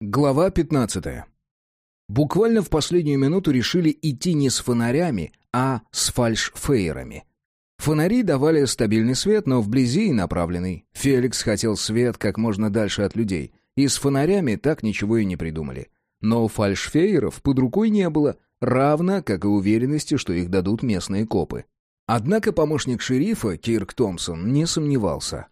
Глава 15. Буквально в последнюю минуту решили идти не с фонарями, а с фальшфейерами. Фонари давали стабильный свет, но вблизи и направленный. Феликс хотел свет как можно дальше от людей, и с фонарями так ничего и не придумали. Но фальшфейеров под рукой не было, равно как и уверенности, что их дадут местные копы. Однако помощник шерифа, Кирк Томпсон, не сомневался.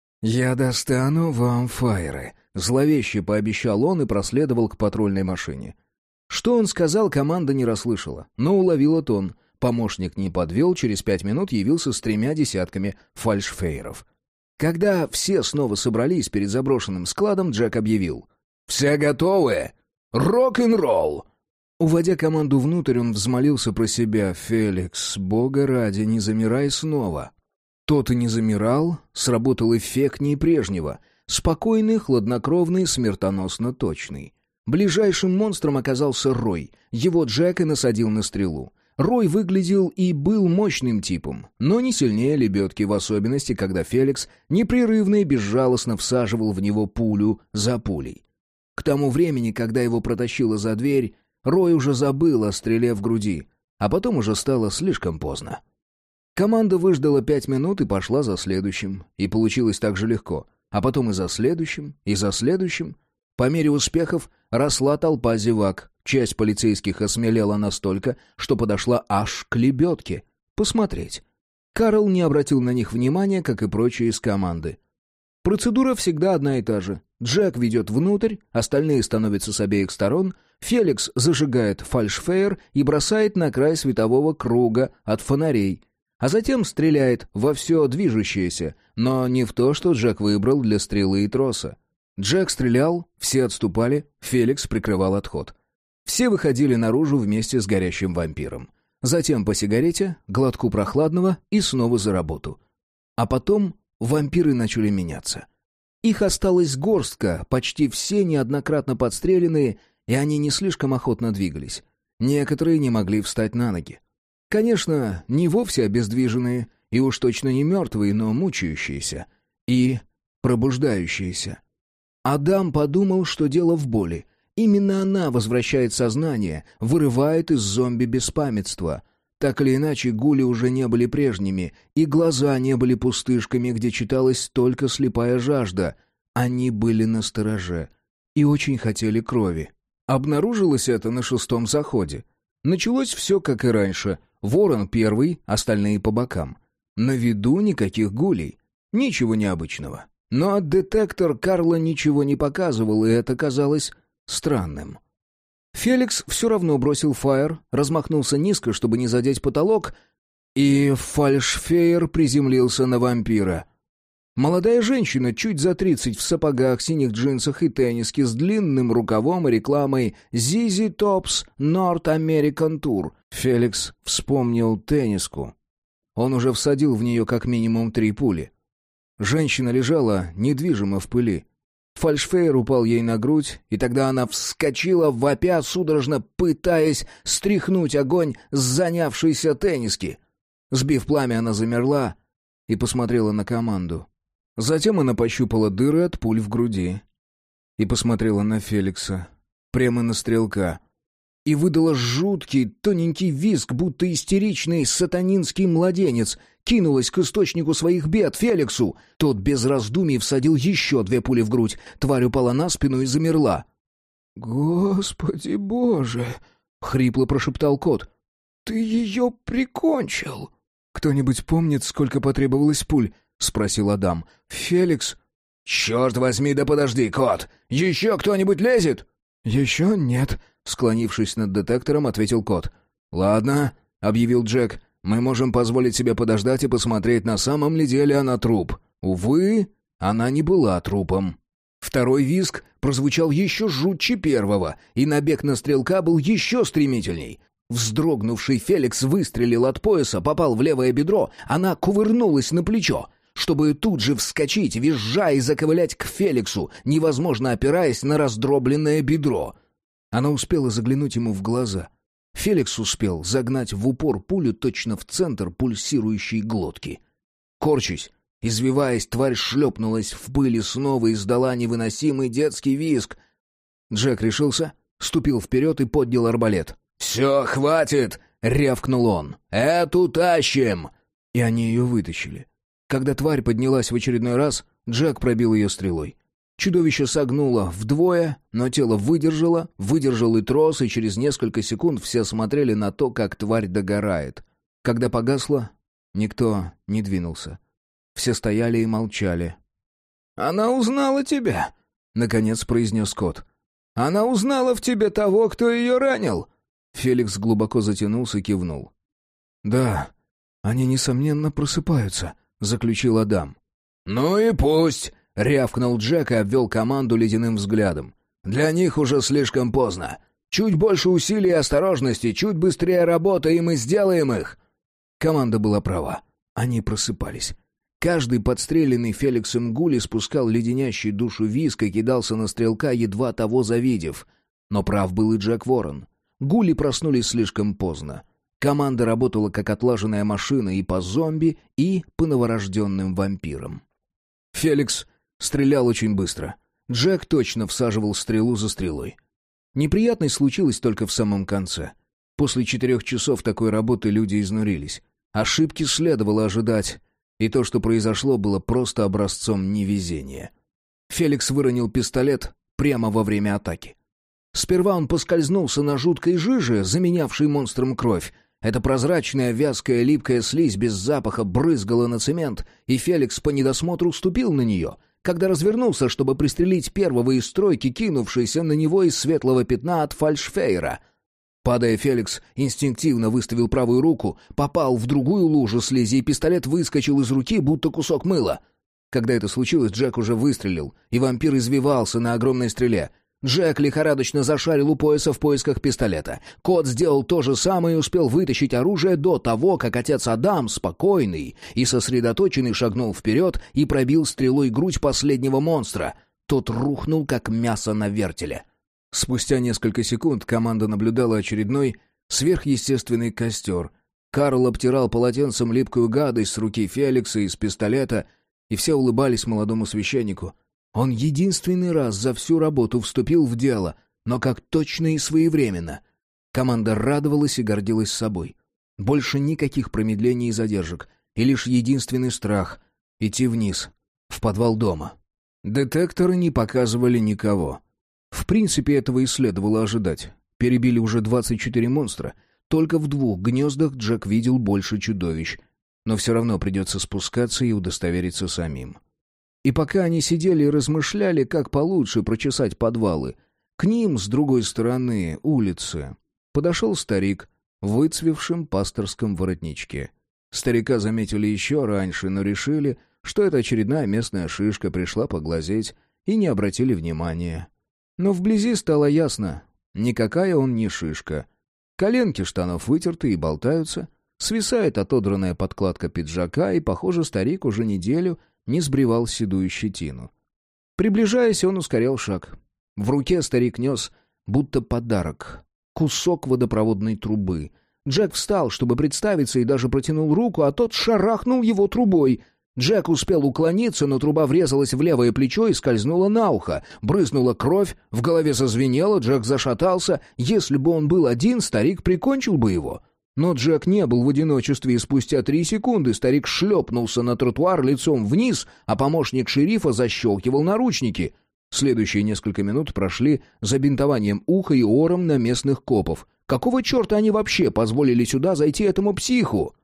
«Я достану вам фаеры», — зловеще пообещал он и проследовал к патрульной машине. Что он сказал, команда не расслышала, но уловила тон. Помощник не подвел, через 5 минут явился с 3 десятками фальшфейеров. Когда все снова собрались перед заброшенным складом, Джек объявил: «Все готовы? Рок-н-ролл!» Уводя команду внутрь, он взмолился про себя: «Феликс, бога ради, не замирай снова». Тот и не замирал, сработал эффектнее прежнего. Спокойный, хладнокровный, смертоносно точный. Ближайшим монстром оказался Рой. Его Джек и насадил на стрелу. Рой выглядел и был мощным типом, но не сильнее лебедки, в особенности, когда Феликс непрерывно и безжалостно всаживал в него пулю за пулей. К тому времени, когда его протащило за дверь, Рой уже забыл о стреле в груди, а потом уже стало слишком поздно. Команда выждала 5 минут и пошла за следующим. И получилось так же легко. А потом и за следующим, и за следующим. По мере успехов росла толпа зевак. Часть полицейских осмелела настолько, что подошла аж к лебедке. Посмотреть. Карл не обратил на них внимания, как и прочие из команды. Процедура всегда одна и та же. Джек ведет внутрь, остальные становятся с обеих сторон. Феликс зажигает фальшфейер и бросает на край светового круга от фонарей. А затем стреляет во все движущееся, но не в то, что Джек выбрал для стрелы и троса. Джек стрелял, все отступали, Феликс прикрывал отход. Все выходили наружу вместе с горящим вампиром. Затем по сигарете, глотку прохладного и снова за работу. А потом вампиры начали меняться. Их осталась горстка, почти все неоднократно подстреленные, и они не слишком охотно двигались. Некоторые не могли встать на ноги. Конечно, не вовсе обездвиженные, и уж точно не мертвые, но мучающиеся и пробуждающиеся. Адам подумал, что дело в боли. Именно она возвращает сознание, вырывает из зомби беспамятства. Так или иначе, гули уже не были прежними, и глаза не были пустышками, где читалась только слепая жажда. Они были настороже и очень хотели крови. Обнаружилось это на 6-м заходе. Началось все, как и раньше. Ворон первый, остальные по бокам. На виду никаких гулей. Ничего необычного. Но детектор Карла ничего не показывал, и это казалось странным. Феликс все равно бросил фаер, размахнулся низко, чтобы не задеть потолок, и фальшфейер приземлился на вампира. Молодая женщина, чуть за 30, в сапогах, синих джинсах и тенниске, с длинным рукавом и рекламой «ZZ Tops North American Tour». Феликс вспомнил тенниску. Он уже всадил в нее как минимум 3 пули. Женщина лежала недвижимо в пыли. Фальшфейер упал ей на грудь, и тогда она вскочила, вопя, судорожно пытаясь стряхнуть огонь с занявшейся тенниски. Сбив пламя, она замерла и посмотрела на команду. Затем она пощупала дыры от пуль в груди и посмотрела на Феликса, прямо на стрелка, и выдала жуткий тоненький визг, будто истеричный сатанинский младенец, кинулась к источнику своих бед, Феликсу. Тот без раздумий всадил еще 2 пули в грудь. Тварь упала на спину и замерла. «Господи Боже!» — хрипло прошептал кот. «Ты ее прикончил!» «Кто-нибудь помнит, сколько потребовалось пуль?» — спросил Адам. «Феликс...» «Черт возьми, да подожди, кот! Еще кто-нибудь лезет?» «Еще нет», — склонившись над детектором, ответил кот. «Ладно», — объявил Джек, — «мы можем позволить себе подождать и посмотреть, на самом ли деле она труп». Увы, она не была трупом. Второй визг прозвучал еще жутче первого, и набег на стрелка был еще стремительней. Вздрогнувший Феликс выстрелил от пояса, попал в левое бедро, она кувырнулась на плечо, чтобы тут же вскочить, визжа и заковылять к Феликсу, невозможно опираясь на раздробленное бедро. Она успела заглянуть ему в глаза. Феликс успел загнать в упор пулю точно в центр пульсирующей глотки. Корчась, извиваясь, тварь шлепнулась в пыль и снова издала невыносимый детский визг. Джек решился, ступил вперед и поднял арбалет. «Все, хватит!» — рявкнул он. «Эту тащим!» И они ее вытащили. Когда тварь поднялась в очередной раз, Джек пробил ее стрелой. Чудовище согнуло вдвое, но тело выдержал и трос, и через несколько секунд все смотрели на то, как тварь догорает. Когда погасло, никто не двинулся. Все стояли и молчали. «Она узнала тебя», — наконец произнес кот. «Она узнала в тебе того, кто ее ранил». Феликс глубоко затянулся и кивнул. «Да, они, несомненно, просыпаются», — заключил Адам. «Ну и пусть», — рявкнул Джек и обвел команду ледяным взглядом. «Для них уже слишком поздно. Чуть больше усилий и осторожности, чуть быстрее работы, и мы сделаем их». Команда была права. Они просыпались. Каждый подстреленный Феликсом гуль испускал леденящий душу визг и кидался на стрелка, едва того завидев. Но прав был и Джек Ворон. Гули проснулись слишком поздно. Команда работала как отлаженная машина и по зомби, и по новорожденным вампирам. Феликс стрелял очень быстро. Джек точно всаживал стрелу за стрелой. Неприятность случилась только в самом конце. После 4 часов такой работы люди изнурились. Ошибки следовало ожидать, и то, что произошло, было просто образцом невезения. Феликс выронил пистолет прямо во время атаки. Сперва он поскользнулся на жуткой жиже, заменявшей монстром кровь. Эта прозрачная, вязкая, липкая слизь без запаха брызгала на цемент, и Феликс по недосмотру ступил на нее, когда развернулся, чтобы пристрелить первого из тройки, кинувшийся на него из светлого пятна от фальшфейера. Падая, Феликс инстинктивно выставил правую руку, попал в другую лужу слизи, и пистолет выскочил из руки, будто кусок мыла. Когда это случилось, Джек уже выстрелил, и вампир извивался на огромной стреле. Джек лихорадочно зашарил у пояса в поисках пистолета. Кот сделал то же самое и успел вытащить оружие до того, как отец Адам, спокойный и сосредоточенный, шагнул вперед и пробил стрелой грудь последнего монстра. Тот рухнул, как мясо на вертеле. Спустя несколько секунд команда наблюдала очередной сверхъестественный костер. Карл обтирал полотенцем липкую гадость с руки Феликса из пистолета, и все улыбались молодому священнику. Он единственный раз за всю работу вступил в дело, но как точно и своевременно. Команда радовалась и гордилась собой. Больше никаких промедлений и задержек, и лишь единственный страх — идти вниз, в подвал дома. Детекторы не показывали никого. В принципе, этого и следовало ожидать. Перебили уже 24 монстра. Только в 2 гнездах Джек видел больше чудовищ. Но все равно придется спускаться и удостовериться самим. И пока они сидели и размышляли, как получше прочесать подвалы, к ним с другой стороны улицы подошел старик в выцвевшем пасторском воротничке. Старика заметили еще раньше, но решили, что это очередная местная шишка пришла поглазеть, и не обратили внимания. Но вблизи стало ясно, никакая он не шишка. Коленки штанов вытерты и болтаются, свисает отодранная подкладка пиджака, и, похоже, старик уже неделю не сбривал седую щетину. Приближаясь, он ускорял шаг. В руке старик нес, будто подарок, кусок водопроводной трубы. Джек встал, чтобы представиться, и даже протянул руку, а тот шарахнул его трубой. Джек успел уклониться, но труба врезалась в левое плечо и скользнула на ухо. Брызнула кровь, в голове зазвенело, Джек зашатался. Если бы он был один, старик прикончил бы его. Но Джек не был в одиночестве, и спустя 3 секунды старик шлепнулся на тротуар лицом вниз, а помощник шерифа защелкивал наручники. Следующие несколько минут прошли за бинтованием уха и ором на местных копов. Какого черта они вообще позволили сюда зайти этому психу?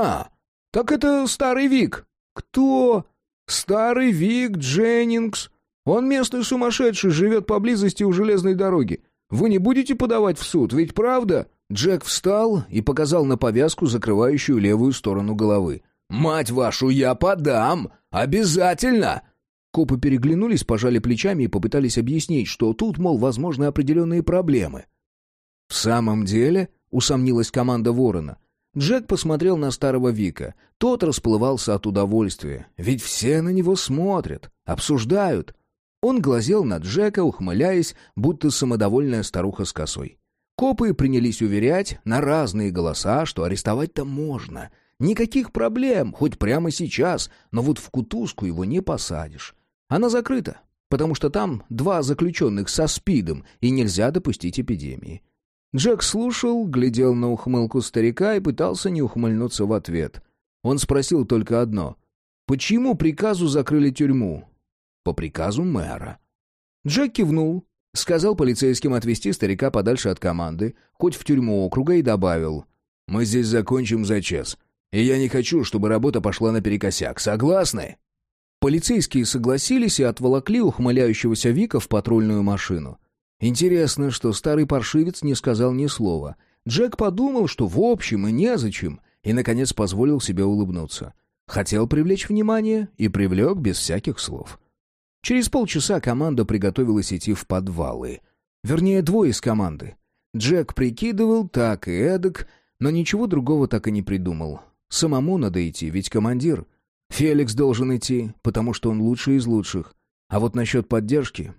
Так это старый Вик. Кто? Старый Вик Дженнингс. Он местный сумасшедший, живет поблизости у железной дороги. Вы не будете подавать в суд, ведь правда? Джек встал и показал на повязку, закрывающую левую сторону головы. «Мать вашу, я подам! Обязательно!» Копы переглянулись, пожали плечами и попытались объяснить, что тут, мол, возможны определенные проблемы. «В самом деле?» — усомнилась команда Ворона. Джек посмотрел на старого Вика. Тот расплывался от удовольствия. Ведь все на него смотрят, обсуждают. Он глазел на Джека, ухмыляясь, будто самодовольная старуха с косой. Копы принялись уверять на разные голоса, что арестовать-то можно. Никаких проблем, хоть прямо сейчас, но вот в кутузку его не посадишь. Она закрыта. потому что там 2 заключенных со СПИДом, и нельзя допустить эпидемии. Джек слушал, глядел на ухмылку старика и пытался не ухмыльнуться в ответ. Он спросил только одно: «По чьему приказу закрыли тюрьму?» «По приказу мэра». Джек кивнул, сказал полицейским отвезти старика подальше от команды, хоть в тюрьму округа, и добавил: «Мы здесь закончим за час, и я не хочу, чтобы работа пошла наперекосяк. Согласны?» Полицейские согласились и отволокли ухмыляющегося Вика в патрульную машину. Интересно, что старый паршивец не сказал ни слова. Джек подумал, что в общем и незачем, и, наконец, позволил себе улыбнуться. Хотел привлечь внимание и привлек без всяких слов. Через полчаса команда приготовилась идти в подвалы. Вернее, 2 из команды. Джек прикидывал так и эдак, но ничего другого так и не придумал. Самому надо идти, ведь командир. Феликс должен идти, потому что он лучший из лучших. А вот насчет поддержки...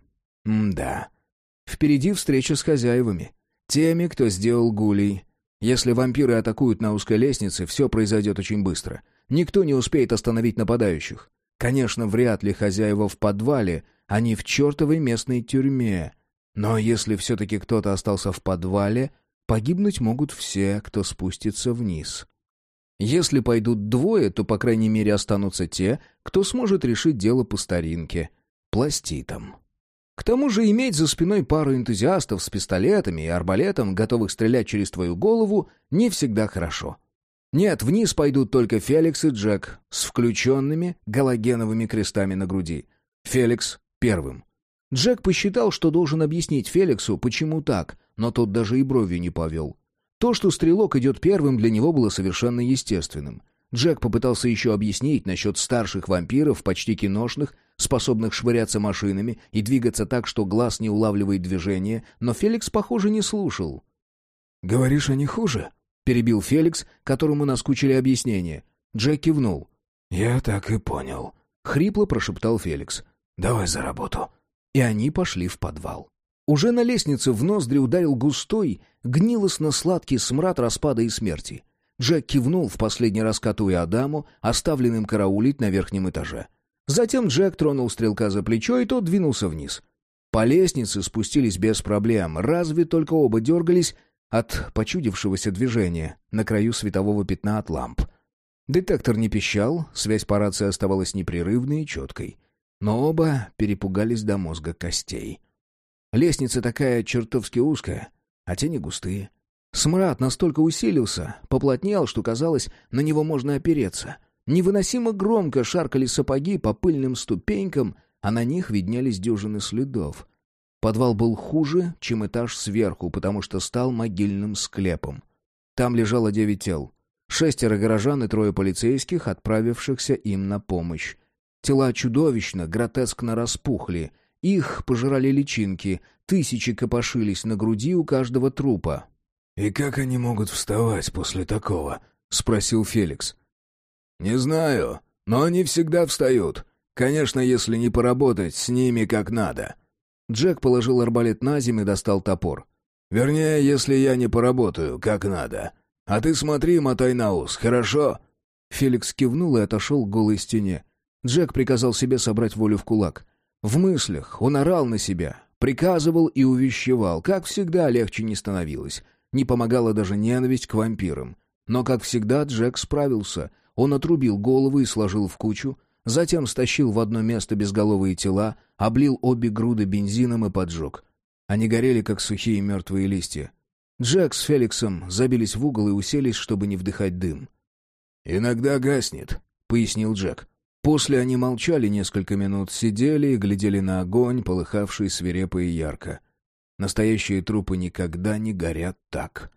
да. Впереди встреча с хозяевами. Теми, кто сделал гулей. Если вампиры атакуют на узкой лестнице, все произойдет очень быстро. Никто не успеет остановить нападающих. Конечно, вряд ли хозяева в подвале, они в чертовой местной тюрьме. Но если все-таки кто-то остался в подвале, погибнуть могут все, кто спустится вниз. Если пойдут 2, то, по крайней мере, останутся те, кто сможет решить дело по старинке — пластитом. К тому же иметь за спиной пару энтузиастов с пистолетами и арбалетом, готовых стрелять через твою голову, не всегда хорошо. Нет, вниз пойдут только Феликс и Джек с включенными галогеновыми крестами на груди. Феликс первым. Джек посчитал, что должен объяснить Феликсу, почему так, но тот даже и бровью не повел. То, что стрелок идет первым, для него было совершенно естественным. Джек попытался еще объяснить насчет старших вампиров, почти киношных, способных швыряться машинами и двигаться так, что глаз не улавливает движение, но Феликс, похоже, не слушал. «Говоришь, они хуже?» — перебил Феликс, которому наскучили объяснения. Джек кивнул. «Я так и понял», — хрипло прошептал Феликс. «Давай за работу». И они пошли в подвал. Уже на лестнице в ноздри ударил густой, гнилостно-сладкий смрад распада и смерти. Джек кивнул, в последний раз коту и Адаму, оставленным караулить на верхнем этаже. Затем Джек тронул стрелка за плечо, и тот двинулся вниз. По лестнице спустились без проблем, разве только оба дергались от почудившегося движения на краю светового пятна от ламп. Детектор не пищал, связь по рации оставалась непрерывной и четкой. Но оба перепугались до мозга костей. Лестница такая чертовски узкая, а тени густые. Смрад настолько усилился, поплотнел, что казалось, на него можно опереться. Невыносимо громко шаркали сапоги по пыльным ступенькам, а на них виднелись дюжины следов. Подвал был хуже, чем этаж сверху, потому что стал могильным склепом. Там лежало 9 тел. 6 горожан и 3 полицейских, отправившихся им на помощь. Тела чудовищно, гротескно распухли. Их пожирали личинки, тысячи копошились на груди у каждого трупа. «И как они могут вставать после такого?» — спросил Феликс. «Не знаю, но они всегда встают. Конечно, если не поработать с ними как надо». Джек положил арбалет на землю и достал топор. «Вернее, если я не поработаю как надо. А ты смотри, мотай на ус, хорошо?» Феликс кивнул и отошел к голой стене. Джек приказал себе собрать волю в кулак. В мыслях он орал на себя, приказывал и увещевал. Как всегда, легче не становилось. Не помогала даже ненависть к вампирам. Но, как всегда, Джек справился. Он отрубил головы и сложил в кучу, затем стащил в одно место безголовые тела, облил обе груды бензином и поджег. Они горели, как сухие мертвые листья. Джек с Феликсом забились в угол и уселись, чтобы не вдыхать дым. «Иногда гаснет», — пояснил Джек. После они молчали несколько минут, сидели и глядели на огонь, полыхавший свирепо и ярко. Настоящие трупы никогда не горят так.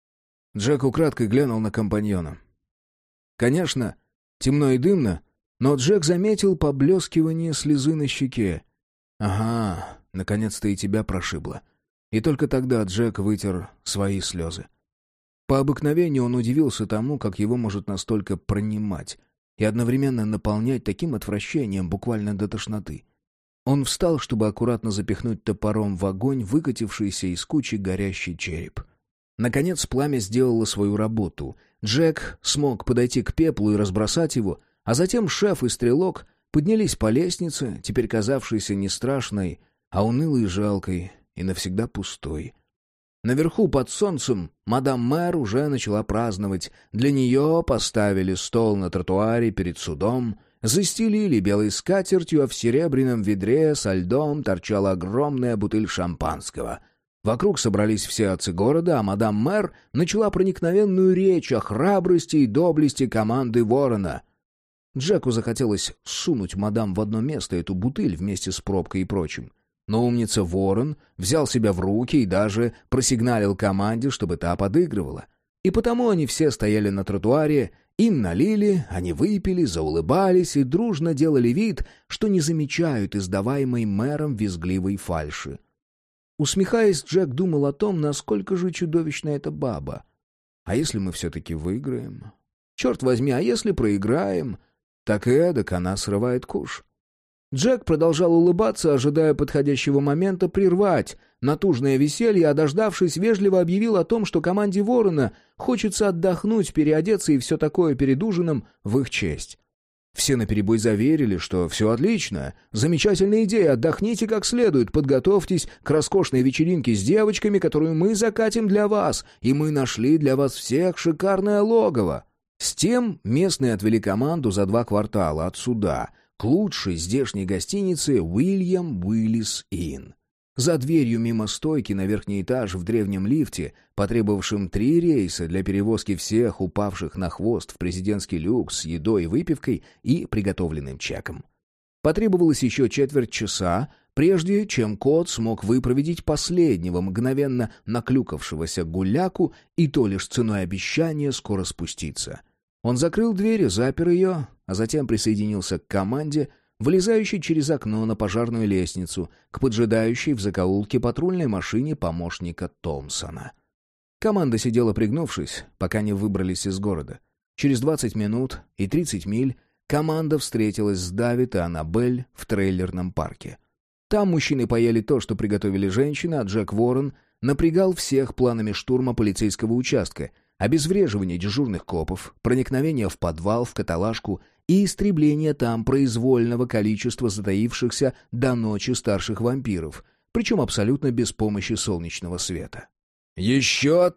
Джек украдкой глянул на компаньона. Конечно, темно и дымно, но Джек заметил поблескивание слезы на щеке. «Ага, наконец-то и тебя прошибло». И только тогда Джек вытер свои слезы. По обыкновению он удивился тому, как его может настолько пронимать и одновременно наполнять таким отвращением буквально до тошноты. Он встал, чтобы аккуратно запихнуть топором в огонь выкатившийся из кучи горящий череп. Наконец пламя сделало свою работу. Джек смог подойти к пеплу и разбросать его, а затем шеф и стрелок Поднялись по лестнице, теперь казавшейся не страшной, а унылой и жалкой, и навсегда пустой. Наверху под солнцем мадам мэр уже начала праздновать. Для нее поставили стол на тротуаре перед судом, застелили белой скатертью, а в серебряном ведре со льдом торчала огромная бутыль шампанского. Вокруг собрались все отцы города, а мадам мэр начала проникновенную речь о храбрости и доблести команды Ворона. Джеку захотелось сунуть мадам в одно место эту бутыль вместе с пробкой и прочим. Но умница Ворон взял себя в руки и даже просигналил команде, чтобы та подыгрывала. И потому они все стояли на тротуаре, им налили, они выпили, заулыбались и дружно делали вид, что не замечают издаваемой мэром визгливой фальши. Усмехаясь, Джек думал о том, насколько же чудовищна эта баба. А если мы все-таки выиграем? Черт возьми, а если проиграем? Так и эдак она срывает куш. Джек продолжал улыбаться, ожидая подходящего момента прервать натужное веселье, а дождавшись, вежливо объявил о том, что команде Ворона хочется отдохнуть, переодеться и все такое перед ужином в их честь. Все наперебой заверили, что все отлично, замечательная идея, отдохните как следует, подготовьтесь к роскошной вечеринке с девочками, которую мы закатим для вас, и мы нашли для вас всех шикарное логово. С тем местные отвели команду за 2 квартала от суда к лучшей здешней гостинице «Уильям Уиллис Инн». За дверью мимо стойки на верхний этаж в древнем лифте, потребовавшем 3 рейса для перевозки всех упавших на хвост в президентский люкс с едой и выпивкой и приготовленным чеком. Потребовалось еще 15 часа, прежде чем кот смог выпроводить последнего мгновенно наклюкавшегося гуляку, и то лишь ценой обещания скоро спуститься. Он закрыл дверь и запер ее, а затем присоединился к команде, вылезающей через окно на пожарную лестницу, к поджидающей в закоулке патрульной машине помощника Томпсона. Команда сидела пригнувшись, пока не выбрались из города. Через 20 минут и 30 миль команда встретилась с Давид и Аннабель в трейлерном парке. Там мужчины поели то, что приготовили женщины, а Джек Ворон напрягал всех планами штурма полицейского участка, обезвреживания дежурных копов, проникновения в подвал, в каталажку и истребление там произвольного количества затаившихся до ночи старших вампиров, причем абсолютно без помощи солнечного света. «Еще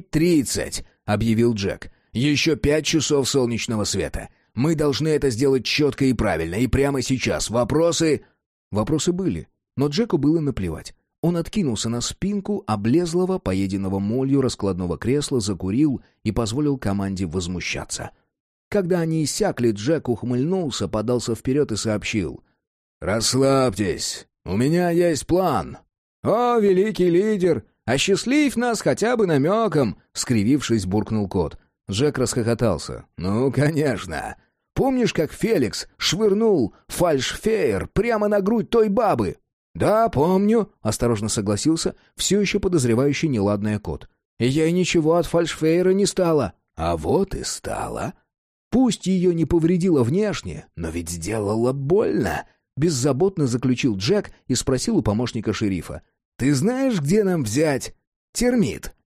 3:30», — объявил Джек. «Еще 5 часов солнечного света. Мы должны это сделать четко и правильно, и прямо сейчас. Вопросы...» Вопросы были, но Джеку было наплевать. Он откинулся на спинку облезлого, поеденного молью раскладного кресла, закурил и позволил команде возмущаться. Когда они иссякли, Джек ухмыльнулся, подался вперед и сообщил. «Расслабьтесь, у меня есть план». «О, великий лидер, осчастливь нас хотя бы намеком», — скривившись, буркнул кот. Джек расхохотался. «Ну, конечно. Помнишь, как Феликс швырнул фальшфейер прямо на грудь той бабы?» «Да, помню», — осторожно согласился, все еще подозревающий неладное кот. «И ей ничего от фальшфейера не стало». «А вот и стало. Пусть ее не повредило внешне, но ведь сделала больно», — беззаботно заключил Джек и спросил у помощника шерифа. «Ты знаешь, где нам взять термит?»